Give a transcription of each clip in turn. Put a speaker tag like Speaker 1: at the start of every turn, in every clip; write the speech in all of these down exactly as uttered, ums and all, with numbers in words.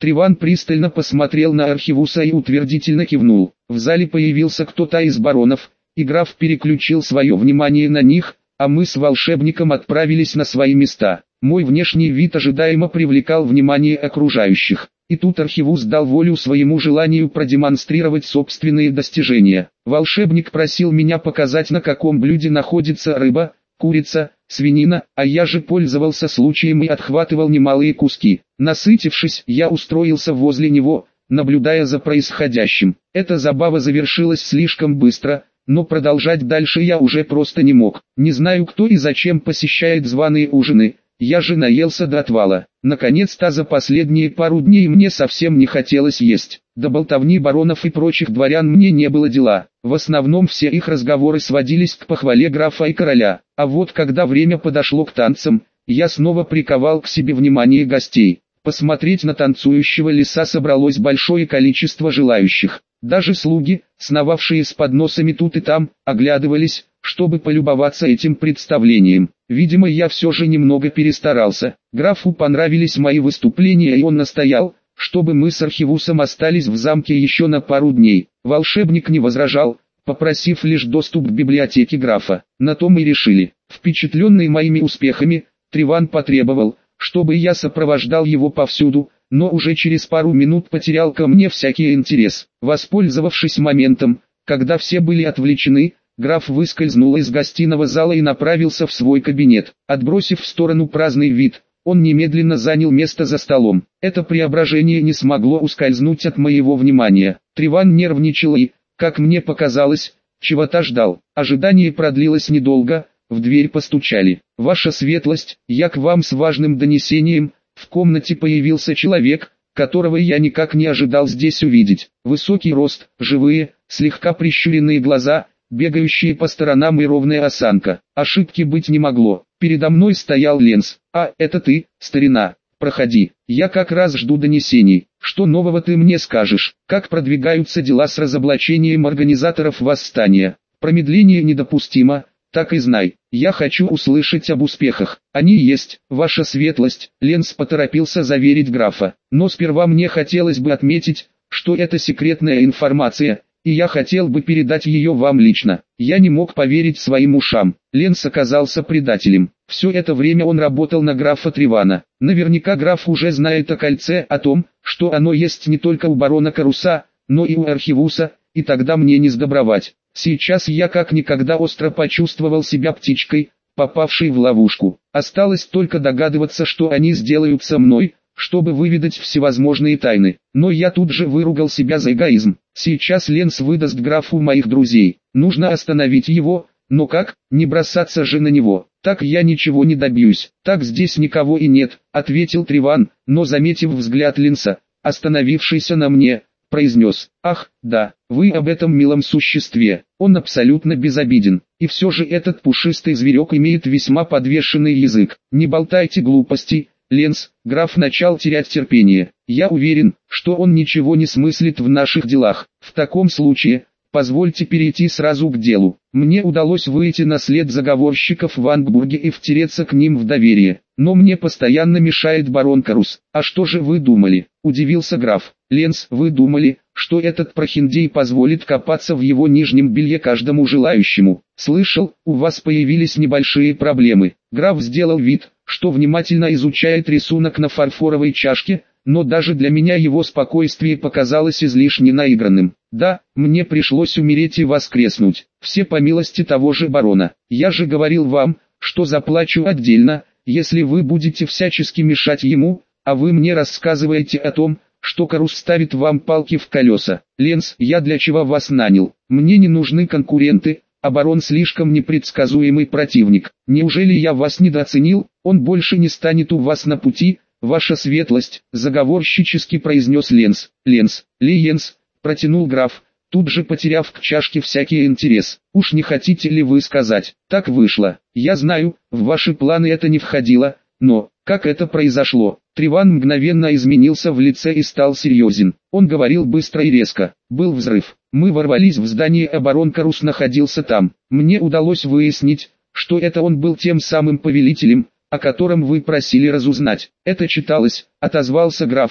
Speaker 1: Триван пристально посмотрел на Архивуса и утвердительно кивнул. В зале появился кто-то из баронов, и граф переключил свое внимание на них, а мы с волшебником отправились на свои места. Мой внешний вид ожидаемо привлекал внимание окружающих. И тут Архивус дал волю своему желанию продемонстрировать собственные достижения. Волшебник просил меня показать, на каком блюде находится рыба, курица, свинина, а я же пользовался случаем и отхватывал немалые куски. Насытившись, я устроился возле него, наблюдая за происходящим. Эта забава завершилась слишком быстро, но продолжать дальше я уже просто не мог. Не знаю, кто и зачем посещает званые ужины. Я же наелся до отвала. Наконец-то за последние пару дней мне совсем не хотелось есть. До болтовни баронов и прочих дворян мне не было дела. В основном все их разговоры сводились к похвале графа и короля. А вот когда время подошло к танцам, я снова приковал к себе внимание гостей. Посмотреть на танцующего лиса собралось большое количество желающих. Даже слуги, сновавшие с подносами тут и там, оглядывались, чтобы полюбоваться этим представлением. Видимо, я все же немного перестарался. Графу понравились мои выступления, и он настоял, чтобы мы с Архивусом остались в замке еще на пару дней. Волшебник не возражал, попросив лишь доступ к библиотеке графа. На то мы решили. Впечатленный моими успехами, Триван потребовал, чтобы я сопровождал его повсюду, но уже через пару минут потерял ко мне всякий интерес. Воспользовавшись моментом, когда все были отвлечены, граф выскользнул из гостиного зала и направился в свой кабинет. Отбросив в сторону праздный вид, он немедленно занял место за столом. Это преображение не смогло ускользнуть от моего внимания. Триван нервничал и, как мне показалось, чего-то ждал. Ожидание продлилось недолго, в дверь постучали. «Ваша светлость, я к вам с важным донесением». В комнате появился человек, которого я никак не ожидал здесь увидеть. Высокий рост, живые, слегка прищуренные глаза, бегающие по сторонам и ровная осанка. Ошибки быть не могло. Передо мной стоял Ленс. «А, это ты, старина. Проходи. Я как раз жду донесений. Что нового ты мне скажешь? Как продвигаются дела с разоблачением организаторов восстания? Промедление недопустимо. Так и знай, я хочу услышать об успехах. Они есть, ваша светлость», — Ленс поторопился заверить графа. «Но сперва мне хотелось бы отметить, что это секретная информация, и я хотел бы передать ее вам лично». Я не мог поверить своим ушам. Ленс оказался предателем. Все это время он работал на графа Тривана. Наверняка граф уже знает о кольце, о том, что оно есть не только у барона Каруса, но и у Архивуса, и тогда мне не сдобровать. Сейчас я как никогда остро почувствовал себя птичкой, попавшей в ловушку. Осталось только догадываться, что они сделают со мной, чтобы выведать всевозможные тайны. Но я тут же выругал себя за эгоизм. Сейчас Ленс выдаст графу моих друзей. Нужно остановить его, но как? Не бросаться же на него. Так я ничего не добьюсь. Так здесь никого и нет, ответил Триван, но заметив взгляд Ленса, остановившийся на мне, произнес: «Ах, да, вы об этом милом существе. Он абсолютно безобиден. И все же этот пушистый зверек имеет весьма подвешенный язык. Не болтайте глупостей, Ленс». Граф начал терять терпение. «Я уверен, что он ничего не смыслит в наших делах. В таком случае, позвольте перейти сразу к делу. Мне удалось выйти на след заговорщиков в Ангбурге и втереться к ним в доверие. Но мне постоянно мешает барон Карус». «А что же вы думали?» – удивился граф. «Ленс, вы думали, что этот прохиндей позволит копаться в его нижнем белье каждому желающему? Слышал, у вас появились небольшие проблемы». Граф сделал вид, что внимательно изучает рисунок на фарфоровой чашке, но даже для меня его спокойствие показалось излишне наигранным. «Да, мне пришлось умереть и воскреснуть. Все по милости того же барона. Я же говорил вам, что заплачу отдельно, если вы будете всячески мешать ему, а вы мне рассказываете о том, что Карус ставит вам палки в колеса. Ленс, я для чего вас нанял? Мне не нужны конкуренты, а барон слишком непредсказуемый противник. Неужели я вас недооценил? Он больше не станет у вас на пути, ваша светлость», — заговорщически произнес Ленс. «Ленс, Ленс», — протянул граф, тут же потеряв к чашке всякий интерес. «Уж не хотите ли вы сказать?» «Так вышло. Я знаю, в ваши планы это не входило, но, как это произошло?» Триван мгновенно изменился в лице и стал серьезен. Он говорил быстро и резко. «Был взрыв. Мы ворвались в здание, а барон Карус находился там. Мне удалось выяснить, что это он был тем самым повелителем, о котором вы просили разузнать. Это читалось», — отозвался граф,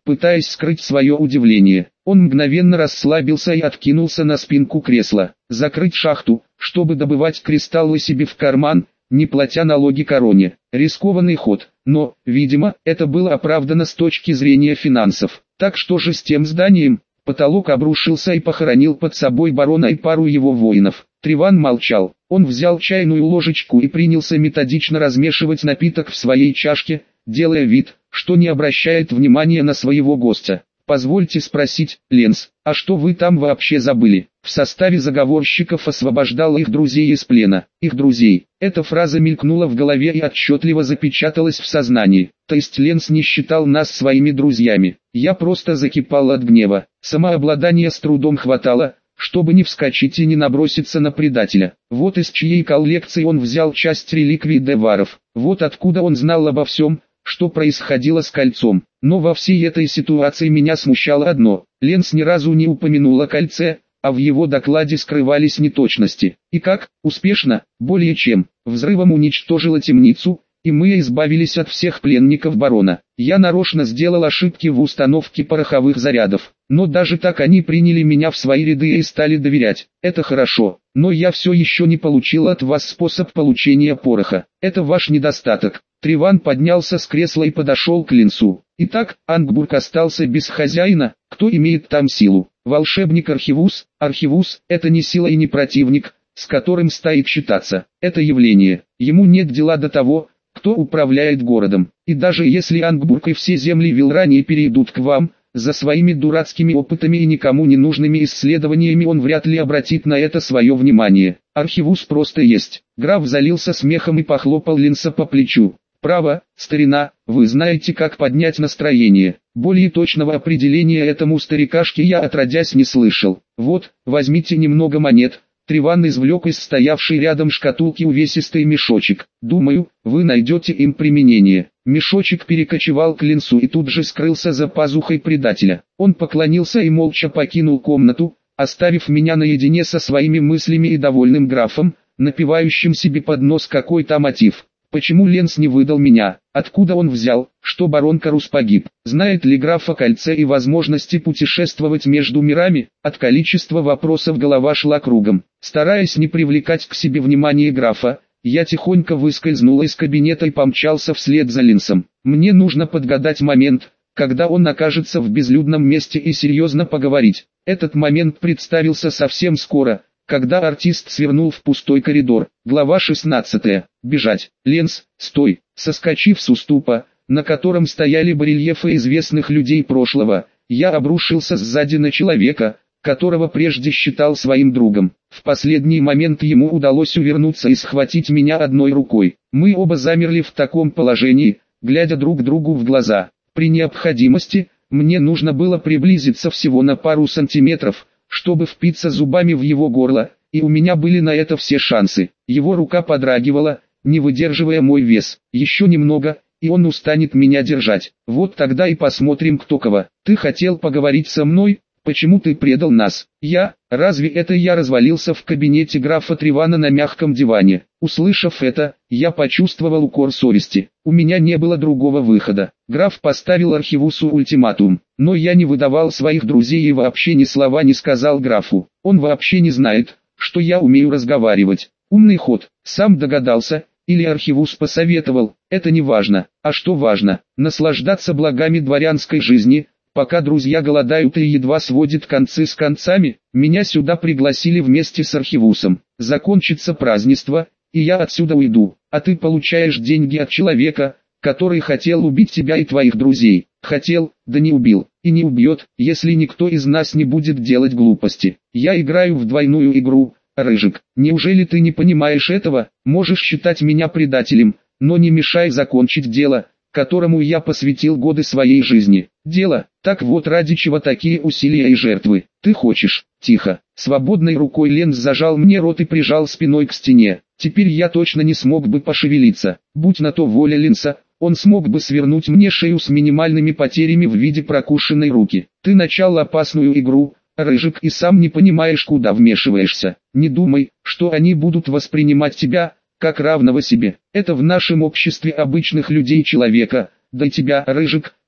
Speaker 1: пытаясь скрыть свое удивление. Он мгновенно расслабился и откинулся на спинку кресла. Закрыть шахту, чтобы добывать кристаллы себе в карман, не платя налоги короне. Рискованный ход, но, видимо, это было оправдано с точки зрения финансов. Так что же с тем зданием? Потолок обрушился и похоронил под собой барона и пару его воинов. Треван молчал. Он взял чайную ложечку и принялся методично размешивать напиток в своей чашке, делая вид, что не обращает внимания на своего гостя. «Позвольте спросить, Ленс, а что вы там вообще забыли?» В составе заговорщиков освобождал их друзей из плена. Их друзей. Эта фраза мелькнула в голове и отчетливо запечаталась в сознании. То есть Ленс не считал нас своими друзьями. Я просто закипал от гнева. Самообладания с трудом хватало, чтобы не вскочить и не наброситься на предателя. Вот из чьей коллекции он взял часть реликвий Деваров. Вот откуда он знал обо всем, что происходило с кольцом. Но во всей этой ситуации меня смущало одно. Ленс ни разу не упомянул о кольце, а в его докладе скрывались неточности. И как? Успешно? Более чем. Взрывом уничтожила темницу, и мы избавились от всех пленников барона. Я нарочно сделал ошибки в установке пороховых зарядов. Но даже так они приняли меня в свои ряды и стали доверять. Это хорошо. Но я все еще не получил от вас способ получения пороха. Это ваш недостаток. Треван поднялся с кресла и подошел к Ленсу. Итак, Ангбург остался без хозяина. Кто имеет там силу? Волшебник Архивус. Архивус – это не сила и не противник, с которым стоит считаться. Это явление. Ему нет дела до того, кто управляет городом. И даже если Ангбург и все земли Вилрании перейдут к вам, за своими дурацкими опытами и никому не нужными исследованиями он вряд ли обратит на это свое внимание. Архивус просто есть. Граф залился смехом и похлопал Ленса по плечу. «Право, старина, вы знаете, как поднять настроение. Более точного определения этому старикашке я отродясь не слышал. Вот, возьмите немного монет». Треван извлек из стоявшей рядом шкатулки увесистый мешочек. «Думаю, вы найдете им применение». Мешочек перекочевал к Ленсу и тут же скрылся за пазухой предателя. Он поклонился и молча покинул комнату, оставив меня наедине со своими мыслями и довольным графом, напевающим себе под нос какой-то мотив. Почему Ленс не выдал меня? Откуда он взял, что барон Карус погиб? Знает ли граф о кольце и возможности путешествовать между мирами? От количества вопросов голова шла кругом. Стараясь не привлекать к себе внимания графа, я тихонько выскользнул из кабинета и помчался вслед за Ленсом. Мне нужно подгадать момент, когда он окажется в безлюдном месте и серьезно поговорить. Этот момент представился совсем скоро, когда артист свернул в пустой коридор. Глава шестнадцатая. Бежать. Ленс, стой. Соскочив с уступа, на котором стояли барельефы известных людей прошлого, я обрушился сзади на человека, которого прежде считал своим другом. В последний момент ему удалось увернуться и схватить меня одной рукой. Мы оба замерли в таком положении, глядя друг другу в глаза. При необходимости, мне нужно было приблизиться всего на пару сантиметров, чтобы впиться зубами в его горло, и у меня были на это все шансы. Его рука подрагивала, не выдерживая мой вес. Еще немного, и он устанет меня держать. Вот тогда и посмотрим, кто кого. Ты хотел поговорить со мной? Почему ты предал нас? Я? Разве это я развалился в кабинете графа Тревана на мягком диване? Услышав это, я почувствовал укор совести. У меня не было другого выхода. Граф поставил Архивусу ультиматум, но я не выдавал своих друзей и вообще ни слова не сказал графу. Он вообще не знает, что я умею разговаривать. Умный ход. Сам догадался, или Архивус посоветовал, это не важно. А что важно? Наслаждаться благами дворянской жизни, пока друзья голодают и едва сводят концы с концами. Меня сюда пригласили вместе с Архивусом. Закончится празднество, и я отсюда уйду. А ты получаешь деньги от человека, который хотел убить тебя и твоих друзей. Хотел, да не убил. И не убьет, если никто из нас не будет делать глупости. Я играю в двойную игру, Рыжик. Неужели ты не понимаешь этого? Можешь считать меня предателем, но не мешай закончить дело, которому я посвятил годы своей жизни. Дело, так вот ради чего такие усилия и жертвы. Ты хочешь? Тихо. Свободной рукой Ленс зажал мне рот и прижал спиной к стене. Теперь я точно не смог бы пошевелиться. Будь на то воля Ленса, он смог бы свернуть мне шею с минимальными потерями в виде прокушенной руки. Ты начал опасную игру, Рыжик, и сам не понимаешь, куда вмешиваешься. Не думай, что они будут воспринимать тебя как равного себе. Это в нашем обществе обычных людей человека, да и тебя, Рыжик,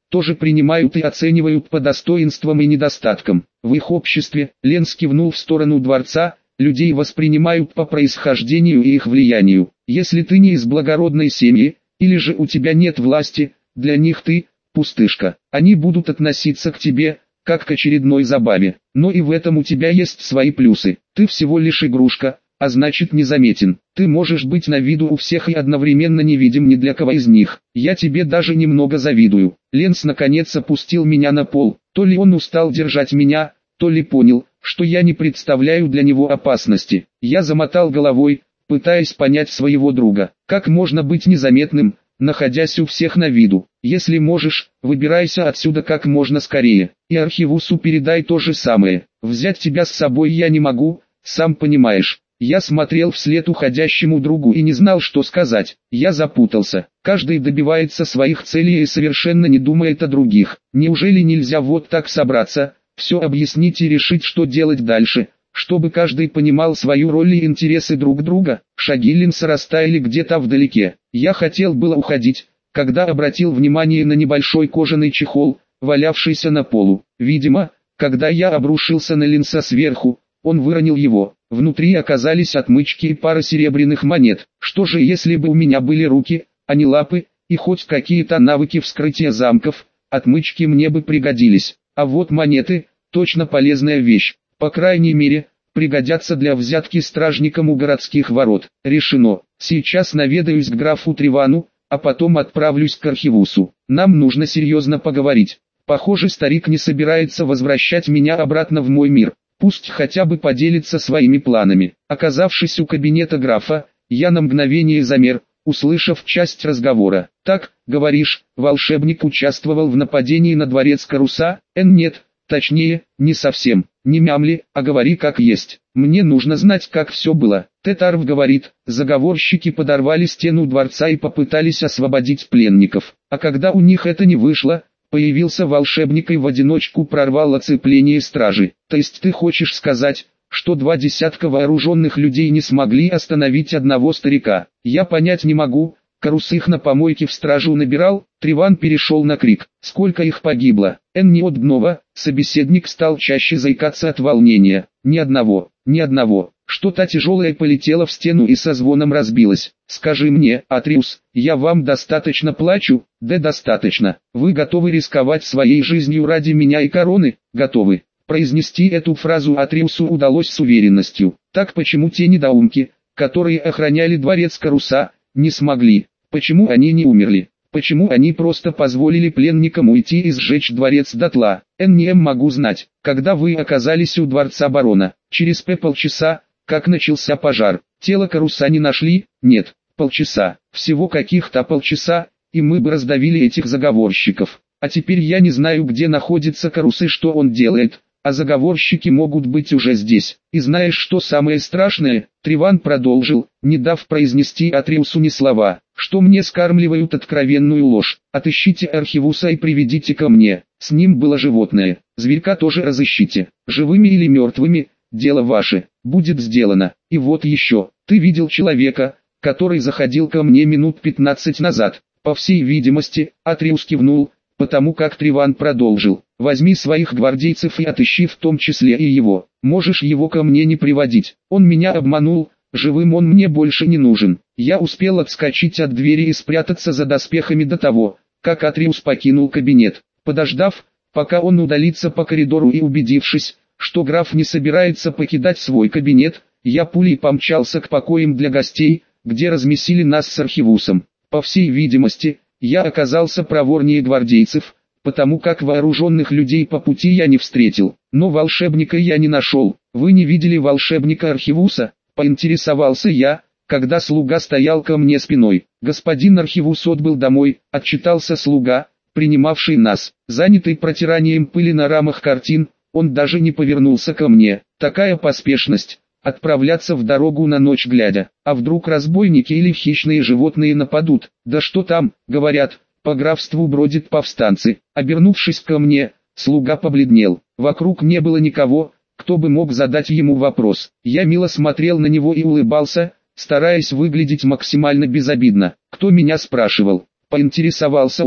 Speaker 1: тоже принимают и оценивают по достоинствам и недостаткам. В их обществе, Ленс кивнул в сторону дворца, людей воспринимают по происхождению и их влиянию. Если ты не из благородной семьи, или же у тебя нет власти, для них ты – пустышка. Они будут относиться к тебе, как к очередной забаве. Но и в этом у тебя есть свои плюсы. Ты всего лишь игрушка, а значит незаметен. Ты можешь быть на виду у всех и одновременно не видим ни для кого из них. Я тебе даже немного завидую. Ленс наконец опустил меня на пол. То ли он устал держать меня, то ли понял, что я не представляю для него опасности. Я замотал головой, пытаясь понять своего друга. Как можно быть незаметным, находясь у всех на виду? Если можешь, выбирайся отсюда как можно скорее. И Архивусу передай то же самое. Взять тебя с собой я не могу, сам понимаешь. Я смотрел вслед уходящему другу и не знал, что сказать. Я запутался. Каждый добивается своих целей и совершенно не думает о других. Неужели нельзя вот так собраться, все объяснить и решить, что делать дальше, чтобы каждый понимал свою роль и интересы друг друга? Шаги Ленса растаяли где-то вдалеке. Я хотел было уходить, когда обратил внимание на небольшой кожаный чехол, валявшийся на полу. Видимо, когда я обрушился на Ленса сверху, он выронил его. Внутри оказались отмычки и пара серебряных монет. Что же если бы у меня были руки, а не лапы, и хоть какие-то навыки вскрытия замков, отмычки мне бы пригодились. А вот монеты – точно полезная вещь. По крайней мере, пригодятся для взятки стражникам у городских ворот. Решено. Сейчас наведаюсь к графу Тривану, а потом отправлюсь к Архивусу. Нам нужно серьезно поговорить. Похоже, старик не собирается возвращать меня обратно в мой мир. Пусть хотя бы поделится своими планами. Оказавшись у кабинета графа, я на мгновение замер, услышав часть разговора. «Так, говоришь, волшебник участвовал в нападении на дворец Каруса?» «Эн, нет, точнее, не совсем. Не мямли, а говори как есть. Мне нужно знать, как все было». Тетарв говорит, заговорщики подорвали стену дворца и попытались освободить пленников. А когда у них это не вышло, появился волшебник и в одиночку прорвал оцепление стражи. То есть ты хочешь сказать, что два десятка вооруженных людей не смогли остановить одного старика? Я понять не могу. Карус их на помойке в стражу набирал. Триван перешел на крик. Сколько их погибло? Эн ни одного. Собеседник стал чаще заикаться от волнения. Ни одного, ни одного. Что-то тяжелое полетело в стену и со звоном разбилось. Скажи мне, Атриус, я вам достаточно плачу? Да достаточно. Вы готовы рисковать своей жизнью ради меня и короны? Готовы. Произнести эту фразу Атриусу удалось с уверенностью. Так почему те недоумки, которые охраняли дворец Каруса, не смогли? Почему они не умерли? Почему они просто позволили пленникам уйти и сжечь дворец дотла? Эн не могу знать. Когда вы оказались у дворца барона? Через полчаса, как начался пожар. Тело Каруса не нашли? Нет. Полчаса. Всего каких-то полчаса, и мы бы раздавили этих заговорщиков. А теперь я не знаю, где находится Карус и что он делает, а заговорщики могут быть уже здесь. И знаешь, что самое страшное? Триван продолжил, не дав произнести Атриусу ни слова, что мне скармливают откровенную ложь. Отыщите Архивуса и приведите ко мне. С ним было животное. Зверька тоже разыщите. Живыми или мертвыми, дело ваше. Будет сделано. И вот еще. Ты видел человека, который заходил ко мне минут пятнадцать назад? По всей видимости, Атриус кивнул, потому как Триван продолжил. Возьми своих гвардейцев и отыщи в том числе и его. Можешь его ко мне не приводить. Он меня обманул, живым он мне больше не нужен. Я успел отскочить от двери и спрятаться за доспехами до того, как Атриус покинул кабинет. Подождав, пока он удалится по коридору и убедившись, что граф не собирается покидать свой кабинет, я пулей помчался к покоям для гостей, где разместили нас с Архивусом. По всей видимости, я оказался проворнее гвардейцев, потому как вооруженных людей по пути я не встретил. Но волшебника я не нашел. Вы не видели волшебника Архивуса? Поинтересовался я, когда слуга стоял ко мне спиной. Господин Архивус отбыл домой, отчитался слуга, принимавший нас. Занятый протиранием пыли на рамах картин, он даже не повернулся ко мне. Такая поспешность. Отправляться в дорогу на ночь глядя. А вдруг разбойники или хищные животные нападут? Да что там, говорят, по графству бродят повстанцы. Обернувшись ко мне, слуга побледнел. Вокруг не было никого, кто бы мог задать ему вопрос. Я мило смотрел на него и улыбался, стараясь выглядеть максимально безобидно. Кто меня спрашивал? Поинтересовался он,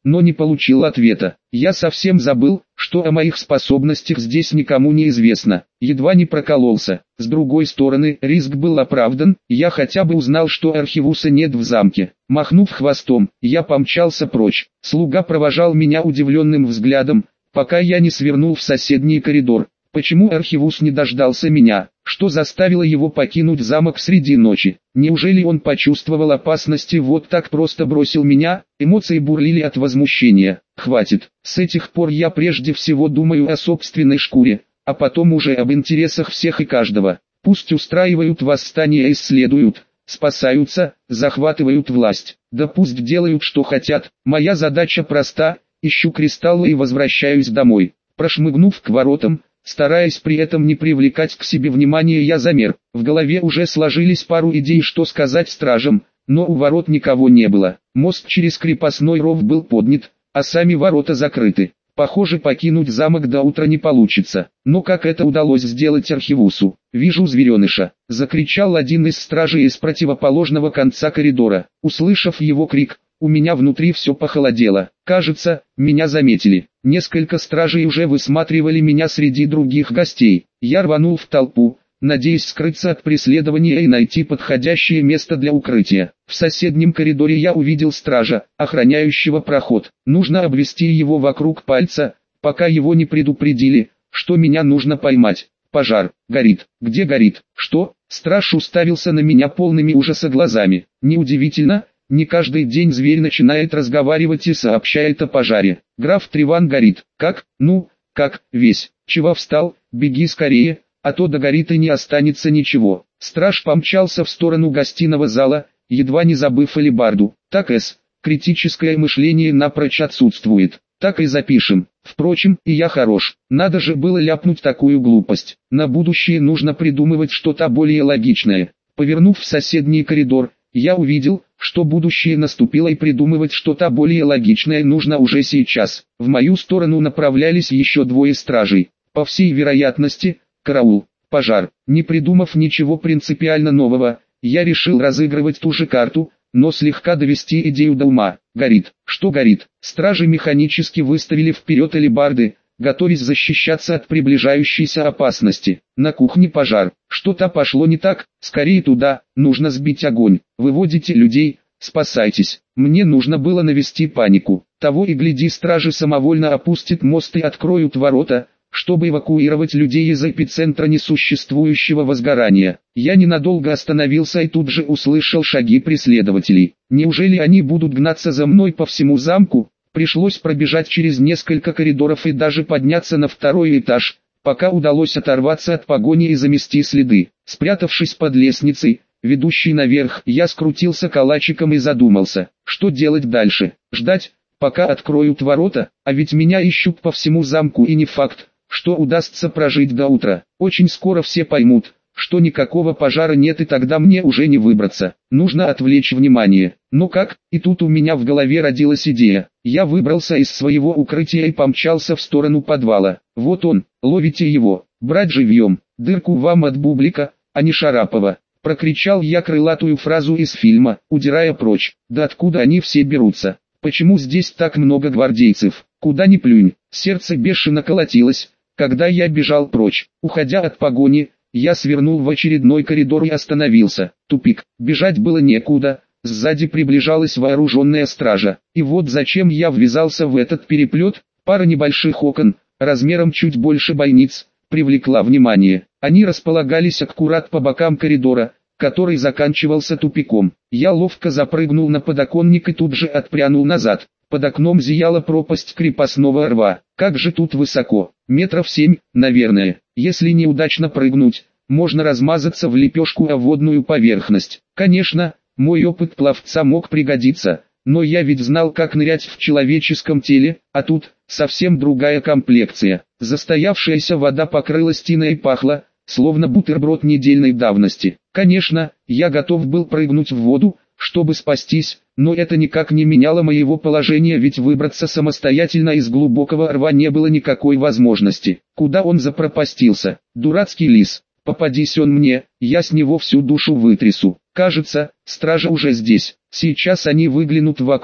Speaker 1: но не получил ответа. Я совсем забыл, что о моих способностях здесь никому не известно. Едва не прокололся. С другой стороны, риск был оправдан, я хотя бы узнал, что Архивуса нет в замке. Махнув хвостом, я помчался прочь. Слуга провожал меня удивленным взглядом, пока я не свернул в соседний коридор. Почему Архивус не дождался меня? Что заставило его покинуть замок среди ночи? Неужели он почувствовал опасность и вот так просто бросил меня? Эмоции бурлили от возмущения. Хватит. С этих пор я прежде всего думаю о собственной шкуре, а потом уже об интересах всех и каждого. Пусть устраивают восстания, исследуют, спасаются, захватывают власть. Да пусть делают что хотят. Моя задача проста: ищу кристаллы и возвращаюсь домой. Прошмыгнув к воротам, стараясь при этом не привлекать к себе внимания, я замер. В голове уже сложились пару идей, что сказать стражам, но у ворот никого не было. Мост через крепостной ров был поднят, а сами ворота закрыты. Похоже, покинуть замок до утра не получится. Но как это удалось сделать Архивусу? «Вижу звереныша!» — закричал один из стражей из противоположного конца коридора. Услышав его крик, у меня внутри все похолодело. Кажется, меня заметили. Несколько стражей уже высматривали меня среди других гостей. Я рванул в толпу, надеясь скрыться от преследования и найти подходящее место для укрытия. В соседнем коридоре я увидел стража, охраняющего проход. Нужно обвести его вокруг пальца, пока его не предупредили, что меня нужно поймать. Пожар. Горит. Где горит? Что? Страж уставился на меня полными ужаса глазами. Неудивительно, не каждый день зверь начинает разговаривать и сообщает о пожаре. Граф Триван горит. Как? Ну, как, весь. Чего встал? Беги скорее, а то догорит и не останется ничего. Страж помчался в сторону гостиного зала, едва не забыв алебарду. Так эс, критическое мышление напрочь отсутствует. Так и запишем. Впрочем, и я хорош. Надо же было ляпнуть такую глупость. На будущее нужно придумывать что-то более логичное. Повернув в соседний коридор, я увидел, что будущее наступило, и придумывать что-то более логичное нужно уже сейчас. В мою сторону направлялись еще двое стражей. По всей вероятности, караул, пожар. Не придумав ничего принципиально нового, я решил разыгрывать ту же карту, но слегка довести идею до ума. Горит. Что горит? Стражи механически выставили вперед алебарды, готовясь защищаться от приближающейся опасности. На кухне пожар. Что-то пошло не так, скорее туда, нужно сбить огонь. Выводите людей, спасайтесь. Мне нужно было навести панику. Того и гляди, стражи самовольно опустят мост и откроют ворота, чтобы эвакуировать людей из эпицентра несуществующего возгорания. Я ненадолго остановился и тут же услышал шаги преследователей. Неужели они будут гнаться за мной по всему замку? Пришлось пробежать через несколько коридоров и даже подняться на второй этаж, пока удалось оторваться от погони и замести следы. Спрятавшись под лестницей, ведущей наверх, я скрутился калачиком и задумался, что делать дальше. Ждать, пока откроют ворота, а ведь меня ищут по всему замку, и не факт, что удастся прожить до утра. Очень скоро все поймут, что никакого пожара нет, и тогда мне уже не выбраться. Нужно отвлечь внимание. Но как? И тут у меня в голове родилась идея. Я выбрался из своего укрытия и помчался в сторону подвала. Вот он, ловите его. Брать живьем. Дырку вам от бублика, а не Шарапова. Прокричал я крылатую фразу из фильма, удирая прочь. Да откуда они все берутся? Почему здесь так много гвардейцев? Куда ни плюнь. Сердце бешено колотилось, когда я бежал прочь. Уходя от погони, я свернул в очередной коридор и остановился. Тупик. Бежать было некуда. Сзади приближалась вооруженная стража. И вот зачем я ввязался в этот переплет. Пара небольших окон, размером чуть больше бойниц, привлекла внимание. Они располагались аккурат по бокам коридора, который заканчивался тупиком. Я ловко запрыгнул на подоконник и тут же отпрянул назад. Под окном зияла пропасть крепостного рва. Как же тут высоко? Метров семь, наверное. Если неудачно прыгнуть, можно размазаться в лепешку о водную поверхность. Конечно, мой опыт пловца мог пригодиться, но я ведь знал, как нырять в человеческом теле, а тут совсем другая комплекция. Застоявшаяся вода покрылась тиной и пахла, словно бутерброд недельной давности. Конечно, я готов был прыгнуть в воду, чтобы спастись, но это никак не меняло моего положения, ведь выбраться самостоятельно из глубокого рва не было никакой возможности. Куда он запропастился? Дурацкий лис. Попадись он мне, я с него всю душу вытрясу. Кажется, стража уже здесь. Сейчас они выглянут в окно,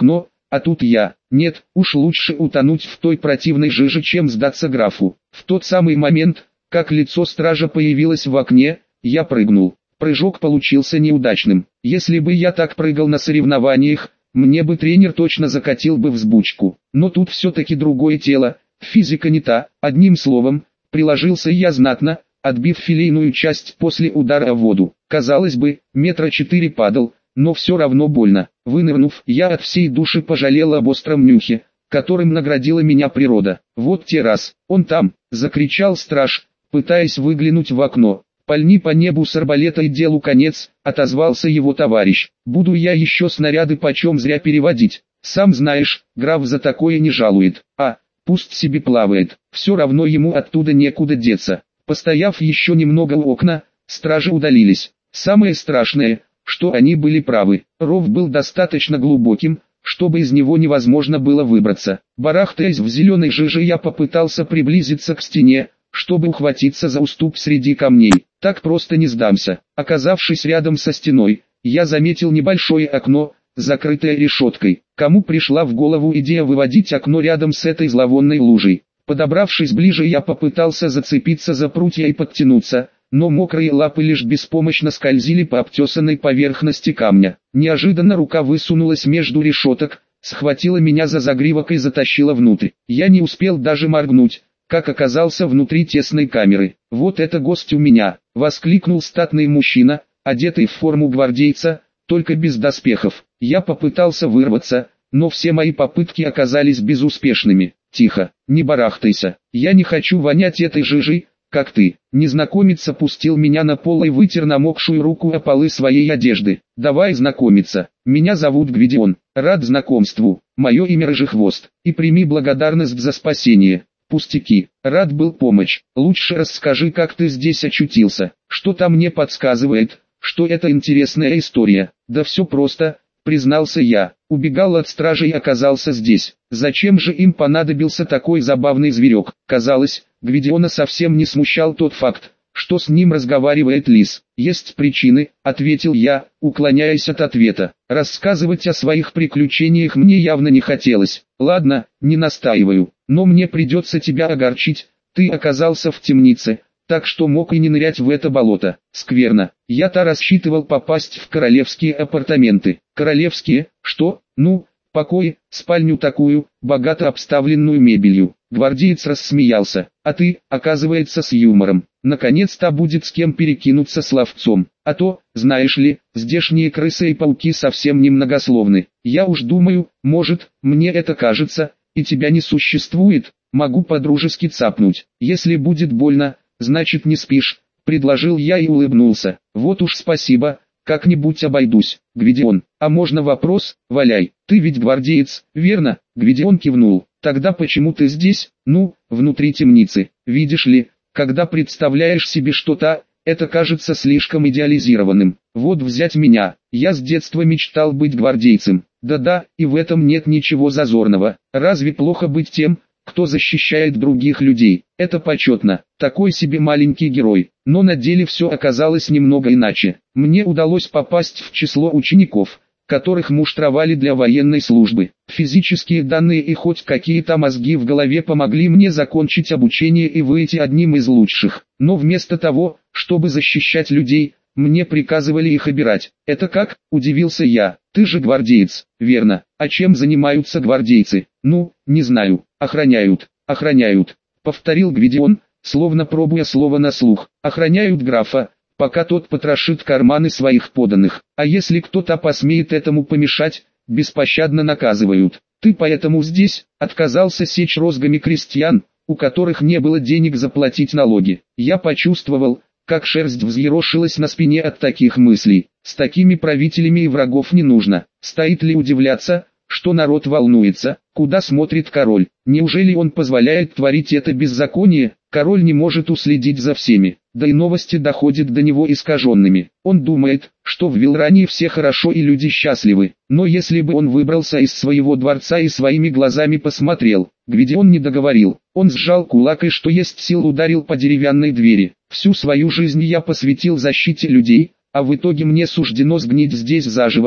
Speaker 1: а тут я. Нет, уж лучше утонуть в той противной жиже, чем сдаться графу. В тот самый момент, как лицо стража появилось в окне, я прыгнул. Прыжок получился неудачным. Если бы я так прыгал на соревнованиях, мне бы тренер точно закатил бы взбучку. Но тут все-таки другое тело, физика не та, одним словом, приложился я знатно, отбив филейную часть после удара в воду. Казалось бы, метра четыре падал, но все равно больно. Вынырнув, я от всей души пожалел об остром нюхе, которым наградила меня природа. Вот те раз, он там, закричал страж, пытаясь выглянуть в окно. «Пальни по небу с арбалета и делу конец», — отозвался его товарищ. «Буду я еще снаряды почем зря переводить. Сам знаешь, граф за такое не жалует. А, пусть себе плавает, все равно ему оттуда некуда деться». Постояв еще немного у окна, стражи удалились. Самое страшное, что они были правы. Ров был достаточно глубоким, чтобы из него невозможно было выбраться. Барахтаясь в зеленой жиже, я попытался приблизиться к стене, чтобы ухватиться за уступ среди камней. Так просто не сдамся. Оказавшись рядом со стеной, я заметил небольшое окно, закрытое решеткой. Кому пришла в голову идея выводить окно рядом с этой зловонной лужей? Подобравшись ближе, я попытался зацепиться за прутья и подтянуться, но мокрые лапы лишь беспомощно скользили по обтесанной поверхности камня. Неожиданно рука высунулась между решеток, схватила меня за загривок и затащила внутрь. Я не успел даже моргнуть, как оказался внутри тесной камеры. «Вот это гость у меня!» — воскликнул статный мужчина, одетый в форму гвардейца, только без доспехов. Я попытался вырваться, но все мои попытки оказались безуспешными. «Тихо, не барахтайся, я не хочу вонять этой жижей, как ты». Незнакомец опустил меня на пол и вытер намокшую руку о полы своей одежды. «Давай знакомиться, меня зовут Гвидион, рад знакомству, мое имя Рыжехвост, и прими благодарность за спасение». «Пустяки, рад был помочь, лучше расскажи, как ты здесь очутился, что-то мне подсказывает, что это интересная история». «Да все просто», признался я, убегал от стражи и оказался здесь. Зачем же им понадобился такой забавный зверек? Казалось, Гвидиона совсем не смущал тот факт, что с ним разговаривает лис. «Есть причины», — ответил я, уклоняясь от ответа. Рассказывать о своих приключениях мне явно не хотелось. «Ладно, не настаиваю, но мне придется тебя огорчить, ты оказался в темнице, так что мог и не нырять в это болото». «Скверно, я-то рассчитывал попасть в королевские апартаменты». «Королевские? Что? Ну, покой, спальню такую, богато обставленную мебелью». Гвардеец рассмеялся. «А ты, оказывается, с юмором. Наконец-то будет с кем перекинуться словцом. А то, знаешь ли, здешние крысы и пауки совсем немногословны. Я уж думаю, может, мне это кажется, и тебя не существует, могу по-дружески цапнуть. Если будет больно, значит не спишь», — предложил я и улыбнулся. «Вот уж спасибо, как-нибудь обойдусь». «Гвидион, а можно вопрос?» «Валяй, ты ведь гвардеец, верно?» Гвидион кивнул. «Тогда почему ты здесь?» «Ну, внутри темницы. Видишь ли, когда представляешь себе что-то, это кажется слишком идеализированным. Вот взять меня, я с детства мечтал быть гвардейцем. Да-да, и в этом нет ничего зазорного. Разве плохо быть тем, кто защищает других людей? Это почетно, такой себе маленький герой. Но на деле все оказалось немного иначе. Мне удалось попасть в число учеников, которых муштровали для военной службы. Физические данные и хоть какие-то мозги в голове помогли мне закончить обучение и выйти одним из лучших. Но вместо того, чтобы защищать людей, мне приказывали их обирать. «Это как?» – удивился я. «Ты же гвардеец, верно? А чем занимаются гвардейцы?» «Ну, не знаю. Охраняют, охраняют», – повторил Гвидион, словно пробуя слово на слух. «Охраняют графа, пока тот потрошит карманы своих подданных. А если кто-то посмеет этому помешать, беспощадно наказывают. Ты поэтому здесь?» Отказался сечь розгами крестьян, у которых не было денег заплатить налоги. Я почувствовал, как шерсть взъерошилась на спине от таких мыслей. С такими правителями и врагов не нужно. Стоит ли удивляться, что народ волнуется, куда смотрит король? Неужели он позволяет творить это беззаконие? Король не может уследить за всеми, да и новости доходят до него искаженными. Он думает, что в Вилрании все хорошо и люди счастливы. Но если бы он выбрался из своего дворца и своими глазами посмотрел, Гвидион не договорил. Он сжал кулак и что есть сил ударил по деревянной двери. Всю свою жизнь я посвятил защите людей, а в итоге мне суждено сгнить здесь заживо,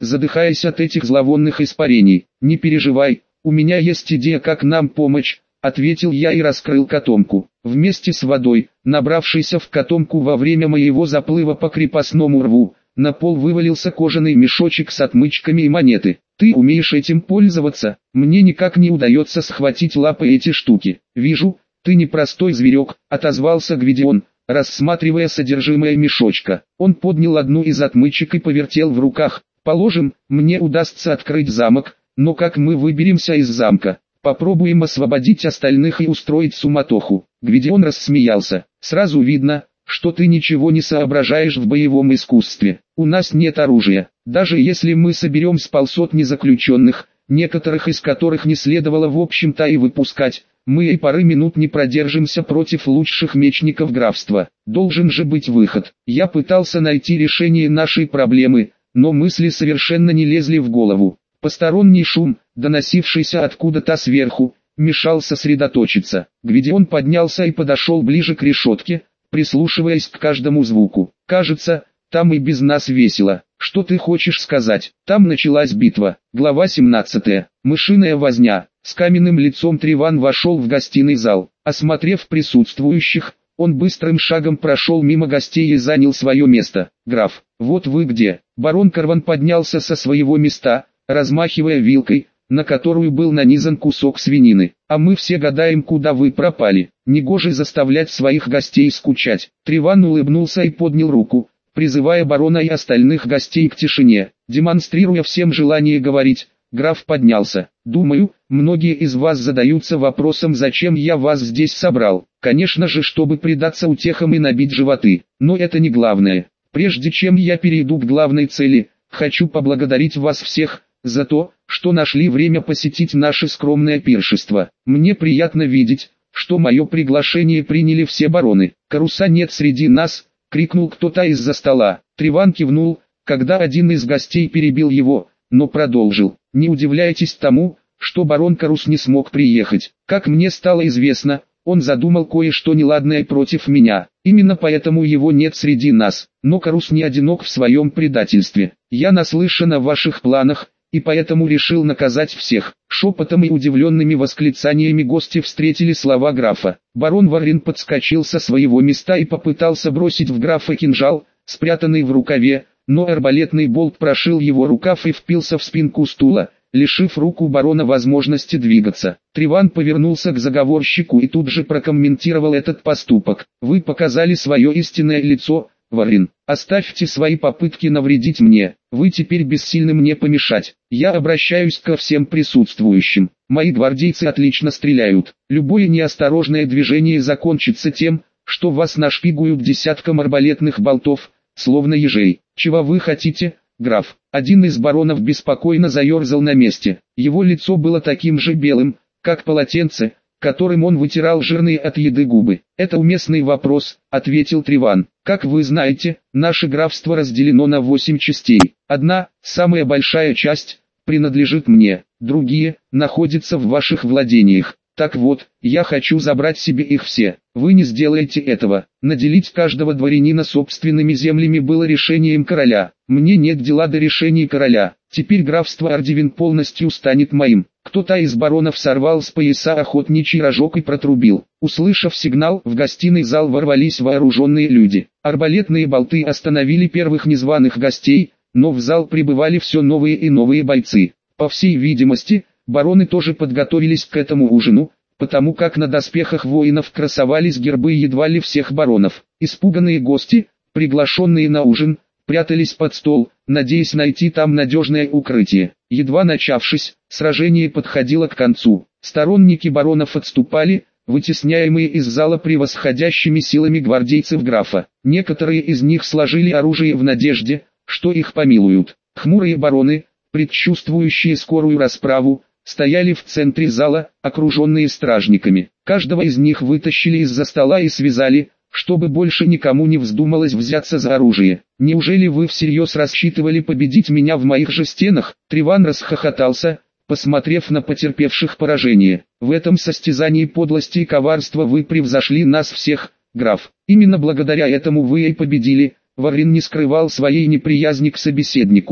Speaker 1: задыхаясь от этих зловонных испарений. «Не переживай, у меня есть идея, как нам помочь», — ответил я и раскрыл котомку. Вместе с водой, набравшейся в котомку во время моего заплыва по крепостному рву, на пол вывалился кожаный мешочек с отмычками и монеты. «Ты умеешь этим пользоваться? Мне никак не удается схватить лапой эти штуки». «Вижу, ты не простой зверек», — отозвался Гвидион, рассматривая содержимое мешочка. Он поднял одну из отмычек и повертел в руках. «Положим, мне удастся открыть замок, но как мы выберемся из замка? Попробуем освободить остальных и устроить суматоху». Гвидион рассмеялся. «Сразу видно, что ты ничего не соображаешь в боевом искусстве. У нас нет оружия. Даже если мы соберем с полсотни заключенных, некоторых из которых не следовало в общем-то и выпускать, мы и пары минут не продержимся против лучших мечников графства. Должен же быть выход». Я пытался найти решение нашей проблемы, но мысли совершенно не лезли в голову. Посторонний шум, доносившийся откуда-то сверху, мешал сосредоточиться. Гвидион поднялся и подошел ближе к решетке, прислушиваясь к каждому звуку. «Кажется, там и без нас весело. Что ты хочешь сказать?» Там началась битва. Глава семнадцатая. Мышиная возня. С каменным лицом Треван вошел в гостиный зал. Осмотрев присутствующих, он быстрым шагом прошел мимо гостей и занял свое место. «Граф, вот вы где». Барон Карван поднялся со своего места, размахивая вилкой, на которую был нанизан кусок свинины. «А мы все гадаем, куда вы пропали. Негоже заставлять своих гостей скучать». Треван улыбнулся и поднял руку, призывая барона и остальных гостей к тишине. Демонстрируя всем желание говорить, граф поднялся. «Думаю, многие из вас задаются вопросом, зачем я вас здесь собрал. Конечно же, чтобы предаться утехам и набить животы. Но это не главное. Прежде чем я перейду к главной цели, хочу поблагодарить вас всех за то, что нашли время посетить наше скромное пиршество. Мне приятно видеть, что мое приглашение приняли все бароны. Каруса нет среди нас», — крикнул кто-то из-за стола. Треван кивнул, когда один из гостей перебил его, но продолжил. «Не удивляйтесь тому, что барон Карус не смог приехать. Как мне стало известно, он задумал кое-что неладное против меня. Именно поэтому его нет среди нас. Но Карус не одинок в своем предательстве. Я наслышан о ваших планах, и поэтому решил наказать всех». Шепотом и удивленными восклицаниями гости встретили слова графа. Барон Варрин подскочил со своего места и попытался бросить в графа кинжал, спрятанный в рукаве, но арбалетный болт прошил его рукав и впился в спинку стула, лишив руку барона возможности двигаться. Треван повернулся к заговорщику и тут же прокомментировал этот поступок. «Вы показали свое истинное лицо, Варрин. Оставьте свои попытки навредить мне. Вы теперь бессильны мне помешать. Я обращаюсь ко всем присутствующим. Мои гвардейцы отлично стреляют. Любое неосторожное движение закончится тем, что вас нашпигуют десятком арбалетных болтов, словно ежей. Чего вы хотите, граф?» Один из баронов беспокойно заерзал на месте. Его лицо было таким же белым, как полотенце, которым он вытирал жирные от еды губы. «Это уместный вопрос», — ответил Треван. «Как вы знаете, наше графство разделено на восемь частей. Одна, самая большая часть, принадлежит мне, другие, находятся в ваших владениях. Так вот, я хочу забрать себе их все. Вы не сделаете этого. Наделить каждого дворянина собственными землями было решением короля. Мне нет дела до решений короля. Теперь графство Ардивин полностью станет моим». Кто-то из баронов сорвал с пояса охотничий рожок и протрубил. Услышав сигнал, в гостиный зал ворвались вооруженные люди. Арбалетные болты остановили первых незваных гостей, но в зал прибывали все новые и новые бойцы. По всей видимости, бароны тоже подготовились к этому ужину, потому как на доспехах воинов красовались гербы едва ли всех баронов. Испуганные гости, приглашенные на ужин, прятались под стол, надеясь найти там надежное укрытие. Едва начавшись, сражение подходило к концу. Сторонники баронов отступали, вытесняемые из зала превосходящими силами гвардейцев графа. Некоторые из них сложили оружие в надежде, что их помилуют. Хмурые бароны, предчувствующие скорую расправу, стояли в центре зала, окруженные стражниками. Каждого из них вытащили из-за стола и связали, чтобы больше никому не вздумалось взяться за оружие. «Неужели вы всерьез рассчитывали победить меня в моих же стенах?» Треван расхохотался, посмотрев на потерпевших поражение. «В этом состязании подлости и коварства вы превзошли нас всех, граф. Именно благодаря этому вы и победили». Варрин не скрывал своей неприязни к собеседнику.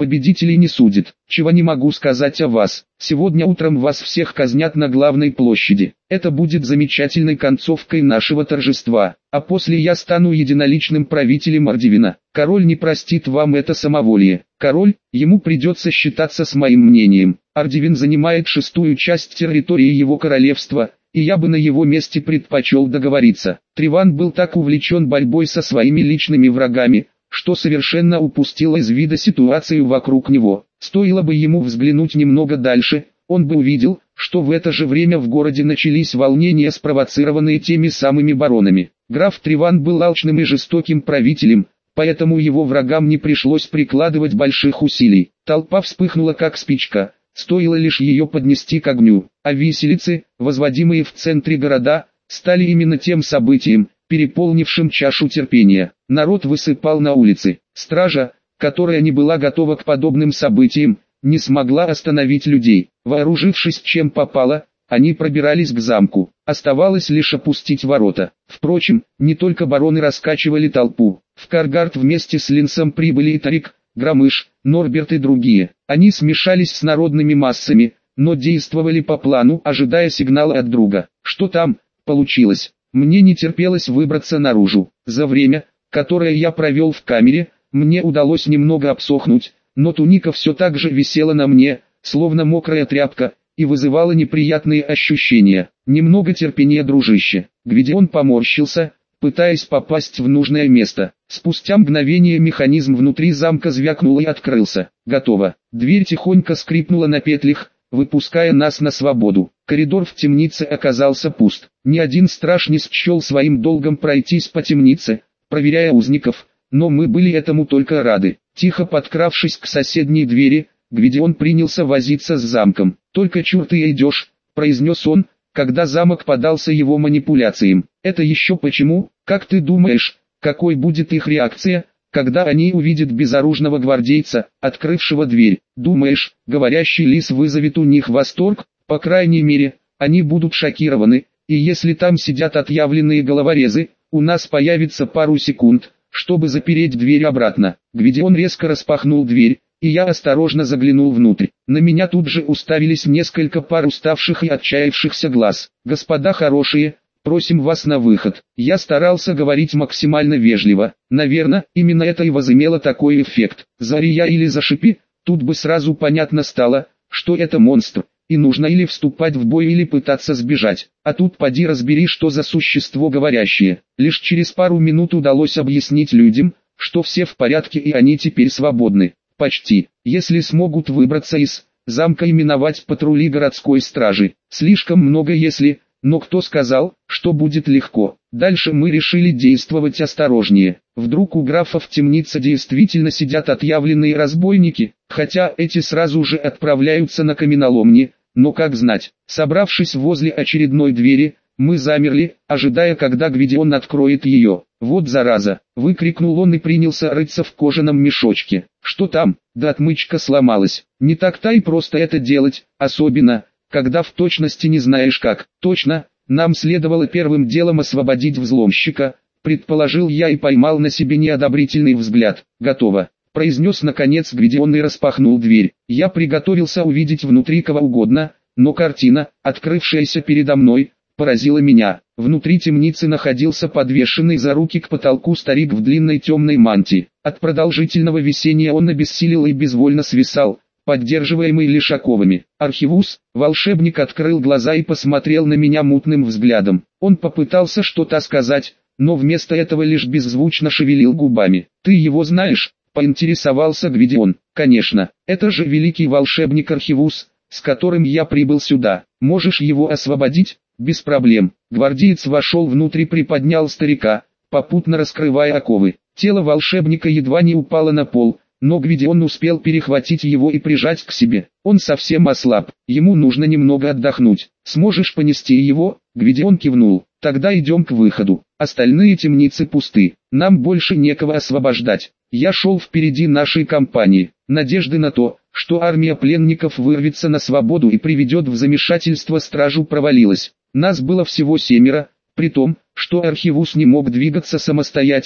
Speaker 1: Победителей не судит. Чего не могу сказать о вас. Сегодня утром вас всех казнят на главной площади. Это будет замечательной концовкой нашего торжества. А после я стану единоличным правителем Ардивина. Король не простит вам это самоволие. Король, ему придется считаться с моим мнением. Ардивин занимает шестую часть территории его королевства, и я бы на его месте предпочел договориться. Триван был так увлечен борьбой со своими личными врагами, что совершенно упустил из вида ситуацию вокруг него. Стоило бы ему взглянуть немного дальше, он бы увидел, что в это же время в городе начались волнения, спровоцированные теми самыми баронами. Граф Триван был алчным и жестоким правителем, поэтому его врагам не пришлось прикладывать больших усилий. Толпа вспыхнула как спичка, стоило лишь ее поднести к огню, а виселицы, возводимые в центре города, стали именно тем событием, переполнившим чашу терпения. Народ высыпал на улицы. Стража, которая не была готова к подобным событиям, не смогла остановить людей. Вооружившись чем попало, они пробирались к замку. Оставалось лишь опустить ворота. Впрочем, не только бароны раскачивали толпу. В Каргард вместе с Линсом прибыли и Тарик, Громыш, Норберт и другие. Они смешались с народными массами, но действовали по плану, ожидая сигнала от друга. Что там получилось? Мне не терпелось выбраться наружу. За время, которое я провел в камере, мне удалось немного обсохнуть, но туника все так же висела на мне, словно мокрая тряпка, и вызывала неприятные ощущения. Немного терпения, дружище. Гвидион поморщился, пытаясь попасть в нужное место. Спустя мгновение механизм внутри замка звякнул и открылся. Готово. Дверь тихонько скрипнула на петлях, выпуская нас на свободу. Коридор в темнице оказался пуст. Ни один страж не счел своим долгом пройтись по темнице, проверяя узников, но мы были этому только рады. Тихо подкравшись к соседней двери, Гвидион принялся возиться с замком. «Только чур ты идешь», — произнес он, когда замок поддался его манипуляциям. «Это еще почему? Как ты думаешь, какой будет их реакция, когда они увидят безоружного гвардейца, открывшего дверь? Думаешь, говорящий лис вызовет у них восторг? По крайней мере, они будут шокированы, и если там сидят отъявленные головорезы, у нас появится пару секунд, чтобы запереть дверь обратно». Гвидион резко распахнул дверь, и я осторожно заглянул внутрь. На меня тут же уставились несколько пар уставших и отчаявшихся глаз. «Господа хорошие, просим вас на выход». Я старался говорить максимально вежливо. Наверное, именно это и возымело такой эффект. Зари я или зашипи, тут бы сразу понятно стало, что это монстр, и нужно или вступать в бой, или пытаться сбежать. А тут поди разбери, что за существо говорящее. Лишь через пару минут удалось объяснить людям, что все в порядке и они теперь свободны. Почти. Если смогут выбраться из замка и миновать патрули городской стражи. Слишком много если, но кто сказал, что будет легко. Дальше мы решили действовать осторожнее. Вдруг у графа в темнице действительно сидят отъявленные разбойники, хотя эти сразу же отправляются на каменоломни, но как знать. Собравшись возле очередной двери, мы замерли, ожидая, когда Гвидион откроет ее. «Вот зараза!» — выкрикнул он и принялся рыться в кожаном мешочке. «Что там?» Да отмычка сломалась. Не так-то и просто это делать, особенно, когда в точности не знаешь как. Точно, нам следовало первым делом освободить взломщика, предположил я и поймал на себе неодобрительный взгляд. «Готово», — произнес наконец Гвидион и распахнул дверь. Я приготовился увидеть внутри кого угодно, но картина, открывшаяся передо мной, поразила меня. Внутри темницы находился подвешенный за руки к потолку старик в длинной темной мантии. От продолжительного висения он обессилел и безвольно свисал, поддерживаемый лишь оковами. Архивус, волшебник, открыл глаза и посмотрел на меня мутным взглядом. Он попытался что-то сказать, но вместо этого лишь беззвучно шевелил губами. «Ты его знаешь?» — поинтересовался Гвидион. «Конечно, это же великий волшебник Архивус, с которым я прибыл сюда. Можешь его освободить?» «Без проблем». Гвардеец вошел внутрь и приподнял старика, попутно раскрывая оковы. Тело волшебника едва не упало на пол, но Гвидион успел перехватить его и прижать к себе. Он совсем ослаб, ему нужно немного отдохнуть. «Сможешь понести его?» Гвидион кивнул. «Тогда идем к выходу. Остальные темницы пусты, нам больше некого освобождать». Я шел впереди нашей компании. Надежды на то, что армия пленников вырвется на свободу и приведет в замешательство стражу, провалилась. Нас было всего семеро, при том, что Архивус не мог двигаться самостоятельно,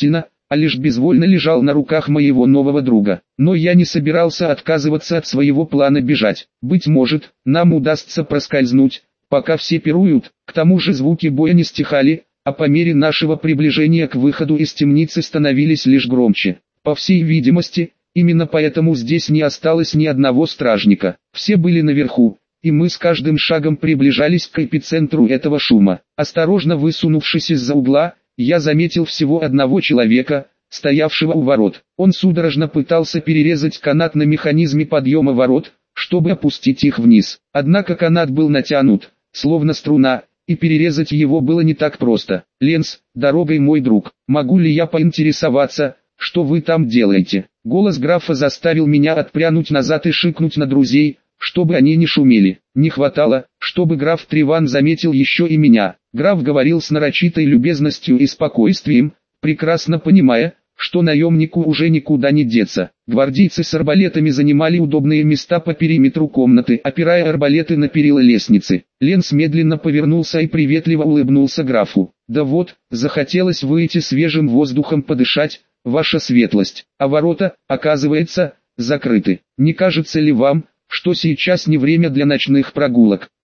Speaker 1: а лишь безвольно лежал на руках моего нового друга. Но я не собирался отказываться от своего плана бежать. Быть может, нам удастся проскользнуть, пока все пируют. К тому же звуки боя не стихали, а по мере нашего приближения к выходу из темницы становились лишь громче. По всей видимости, именно поэтому здесь не осталось ни одного стражника. Все были наверху, и мы с каждым шагом приближались к эпицентру этого шума. Осторожно высунувшись из-за угла, я заметил всего одного человека, стоявшего у ворот. Он судорожно пытался перерезать канат на механизме подъема ворот, чтобы опустить их вниз. Однако канат был натянут, словно струна, и перерезать его было не так просто. «Ленс, дорогой мой друг, могу ли я поинтересоваться, что вы там делаете?» Голос графа заставил меня отпрянуть назад и шикнуть на друзей, чтобы они не шумели. Не хватало, чтобы граф Триван заметил еще и меня. Граф говорил с нарочитой любезностью и спокойствием, прекрасно понимая, что наемнику уже никуда не деться. Гвардейцы с арбалетами занимали удобные места по периметру комнаты, опирая арбалеты на перила лестницы. Ленс медленно повернулся и приветливо улыбнулся графу. «Да вот, захотелось выйти свежим воздухом подышать, ваша светлость, а ворота, оказывается, закрыты. Не кажется ли вам, что сейчас не время для ночных прогулок?»